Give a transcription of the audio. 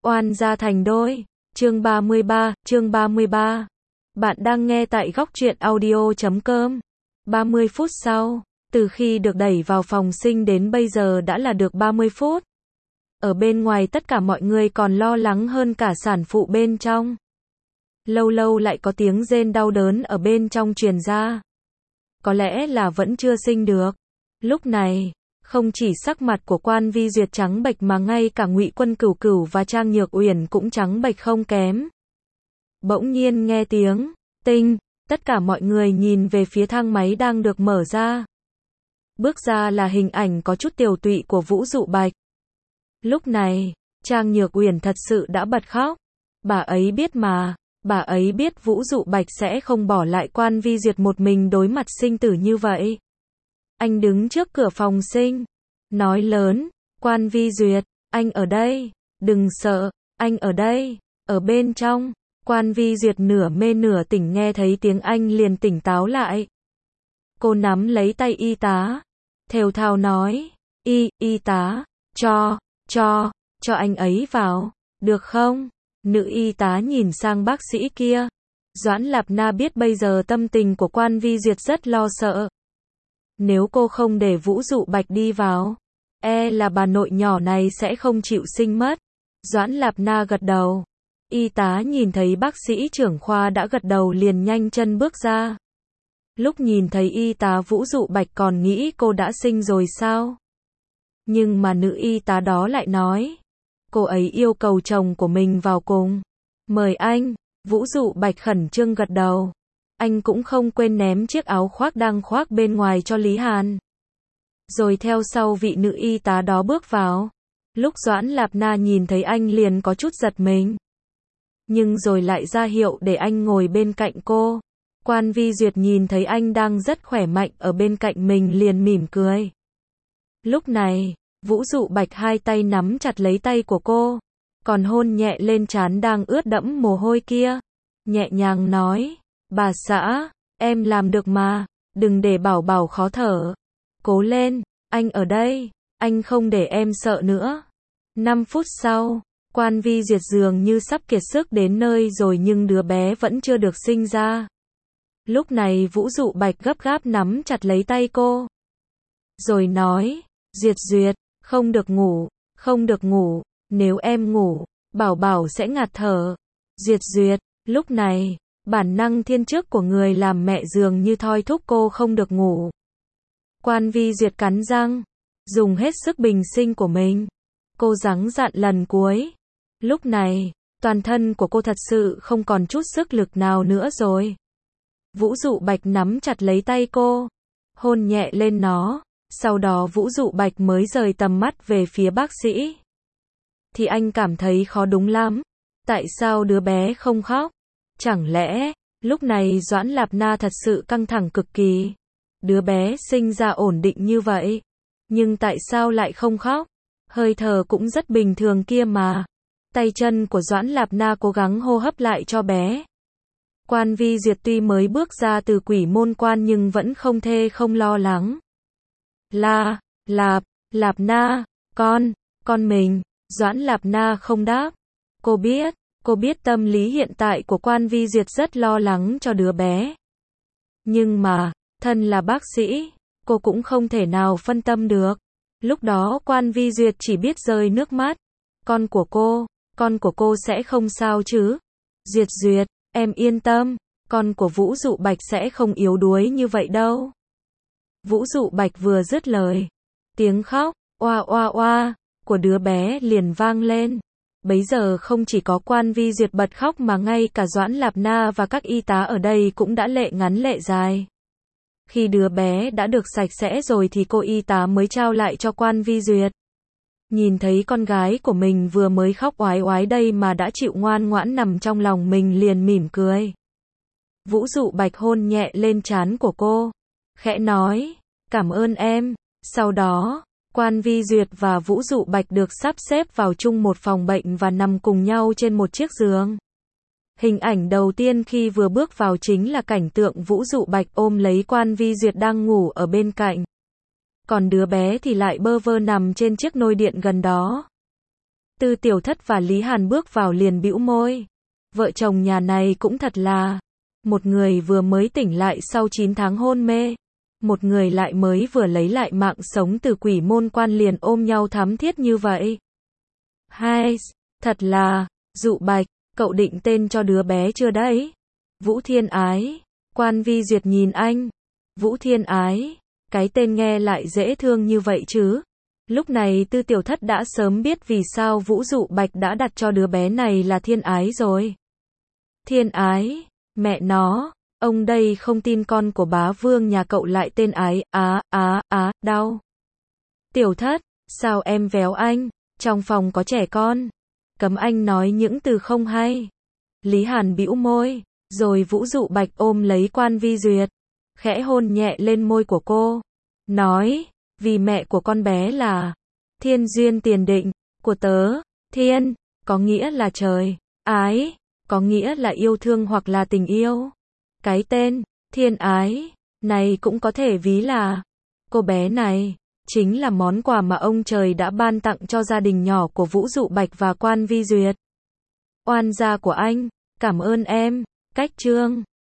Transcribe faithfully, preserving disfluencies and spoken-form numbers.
oan gia thành đôi. Chương ba mươi ba, chương ba mươi ba. Bạn đang nghe tại góc truyện audio chấm com. ba mươi phút sau, từ khi được đẩy vào phòng sinh đến bây giờ đã là được ba mươi phút. Ở bên ngoài tất cả mọi người còn lo lắng hơn cả sản phụ bên trong. Lâu lâu lại có tiếng rên đau đớn ở bên trong truyền ra. Có lẽ là vẫn chưa sinh được. Lúc này, không chỉ sắc mặt của Quan Vi Duyệt trắng bệch mà ngay cả Ngụy Quân Cửu Cửu và Trang Nhược Uyển cũng trắng bệch không kém. Bỗng nhiên nghe tiếng tinh, tất cả mọi người nhìn về phía thang máy đang được mở ra. Bước ra là hình ảnh có chút tiều tụy của Vũ Dụ Bạch. Lúc này, Trang Nhược Uyển thật sự đã bật khóc. Bà ấy biết mà, bà ấy biết Vũ Dụ Bạch sẽ không bỏ lại Quan Vi Duyệt một mình đối mặt sinh tử như vậy. Anh đứng trước cửa phòng sinh, nói lớn, Quan Vi Duyệt, anh ở đây, đừng sợ, anh ở đây, ở bên trong. Quan Vi Duyệt nửa mê nửa tỉnh nghe thấy tiếng anh liền tỉnh táo lại. Cô nắm lấy tay y tá, thều thào nói, y, y tá, cho, cho, cho anh ấy vào, được không? Nữ y tá nhìn sang bác sĩ kia. Doãn Lạp Na biết bây giờ tâm tình của Quan Vi Duyệt rất lo sợ. Nếu cô không để Vũ Dụ Bạch đi vào, e là bà nội nhỏ này sẽ không chịu sinh mất. Doãn Lạp Na gật đầu. Y tá nhìn thấy bác sĩ trưởng khoa đã gật đầu liền nhanh chân bước ra. Lúc nhìn thấy y tá Vũ Dụ Bạch còn nghĩ cô đã sinh rồi sao? Nhưng mà nữ y tá đó lại nói, cô ấy yêu cầu chồng của mình vào cùng. Mời anh. Vũ Dụ Bạch khẩn trương gật đầu. Anh cũng không quên ném chiếc áo khoác đang khoác bên ngoài cho Lý Hàn. Rồi theo sau vị nữ y tá đó bước vào. Lúc Doãn Lạp Na nhìn thấy anh liền có chút giật mình. Nhưng rồi lại ra hiệu để anh ngồi bên cạnh cô. Quan Vi Duyệt nhìn thấy anh đang rất khỏe mạnh ở bên cạnh mình liền mỉm cười. Lúc này, Vũ Dụ Bạch hai tay nắm chặt lấy tay của cô, còn hôn nhẹ lên trán đang ướt đẫm mồ hôi kia. Nhẹ nhàng nói, bà xã, em làm được mà, đừng để Bảo Bảo khó thở. Cố lên, anh ở đây, anh không để em sợ nữa. Năm phút sau, Quan Vi Duyệt dường như sắp kiệt sức đến nơi rồi nhưng đứa bé vẫn chưa được sinh ra. Lúc này Vũ Dụ Bạch gấp gáp nắm chặt lấy tay cô. Rồi nói, Duyệt Duyệt, không được ngủ, không được ngủ, nếu em ngủ, Bảo Bảo sẽ ngạt thở. Duyệt Duyệt, lúc này, bản năng thiên chức của người làm mẹ dường như thôi thúc cô không được ngủ. Quan Vi Duyệt cắn răng, dùng hết sức bình sinh của mình. Cô giằng dặn lần cuối. Lúc này, toàn thân của cô thật sự không còn chút sức lực nào nữa rồi. Vũ Dụ Bạch nắm chặt lấy tay cô, hôn nhẹ lên nó. Sau đó Vũ Dụ Bạch mới rời tầm mắt về phía bác sĩ. Thì anh cảm thấy khó đúng lắm. Tại sao đứa bé không khóc? Chẳng lẽ, lúc này Doãn Lạp Na thật sự căng thẳng cực kỳ. Đứa bé sinh ra ổn định như vậy. Nhưng tại sao lại không khóc? Hơi thở cũng rất bình thường kia mà. Tay chân của Doãn Lạp Na cố gắng hô hấp lại cho bé. Quan Vi Duyệt tuy mới bước ra từ quỷ môn quan nhưng vẫn không thê không lo lắng. La, Lạp, Lạp Na, con, con mình. Doãn Lạp Na không đáp. Cô biết, cô biết tâm lý hiện tại của Quan Vi Duyệt rất lo lắng cho đứa bé. Nhưng mà, thân là bác sĩ, cô cũng không thể nào phân tâm được. Lúc đó Quan Vi Duyệt chỉ biết rơi nước mắt. Con của cô, con của cô sẽ không sao chứ? Duyệt Duyệt, em yên tâm, con của Vũ Dụ Bạch sẽ không yếu đuối như vậy đâu. Vũ Dụ Bạch vừa dứt lời, tiếng khóc, oa oa oa, của đứa bé liền vang lên. Bấy giờ không chỉ có Quan Vi Duyệt bật khóc mà ngay cả Doãn Lạp Na và các y tá ở đây cũng đã lệ ngắn lệ dài. Khi đứa bé đã được sạch sẽ rồi thì cô y tá mới trao lại cho Quan Vi Duyệt. Nhìn thấy con gái của mình vừa mới khóc oái oái đây mà đã chịu ngoan ngoãn nằm trong lòng mình liền mỉm cười. Vũ Dụ Bạch hôn nhẹ lên trán của cô, khẽ nói, cảm ơn em. Sau đó, Quan Vi Duyệt và Vũ Dụ Bạch được sắp xếp vào chung một phòng bệnh và nằm cùng nhau trên một chiếc giường. Hình ảnh đầu tiên khi vừa bước vào chính là cảnh tượng Vũ Dụ Bạch ôm lấy Quan Vi Duyệt đang ngủ ở bên cạnh. Còn đứa bé thì lại bơ vơ nằm trên chiếc nôi điện gần đó. Tư Tiểu Thất và Lý Hàn bước vào liền bĩu môi. Vợ chồng nhà này cũng thật là, một người vừa mới tỉnh lại sau chín tháng hôn mê, một người lại mới vừa lấy lại mạng sống từ quỷ môn quan liền ôm nhau thắm thiết như vậy. Hai, thật là, Dụ Bạch, cậu định tên cho đứa bé chưa đấy? Vũ Thiên Ái, Quan Vi Duyệt nhìn anh. Vũ Thiên Ái, cái tên nghe lại dễ thương như vậy chứ. Lúc này Tư Tiểu Thất đã sớm biết vì sao Vũ Dụ Bạch đã đặt cho đứa bé này là Thiên Ái rồi. Thiên Ái, mẹ nó, ông đây không tin con của bá vương nhà cậu lại tên Ái, á, á, á, đau. Tiểu Thất, sao em véo anh, trong phòng có trẻ con, cấm anh nói những từ không hay. Lý Hàn bĩu môi, rồi Vũ Dụ Bạch ôm lấy Quan Vi Duyệt, khẽ hôn nhẹ lên môi của cô, nói, vì mẹ của con bé là Thiên Duyên Tiền Định, của tớ, Thiên, có nghĩa là trời, Ái, có nghĩa là yêu thương hoặc là tình yêu. Cái tên, Thiên Ái, này cũng có thể ví là, cô bé này, chính là món quà mà ông trời đã ban tặng cho gia đình nhỏ của Vũ Dụ Bạch và Quan Vi Duyệt. Oan gia của anh, cảm ơn em, cách chương.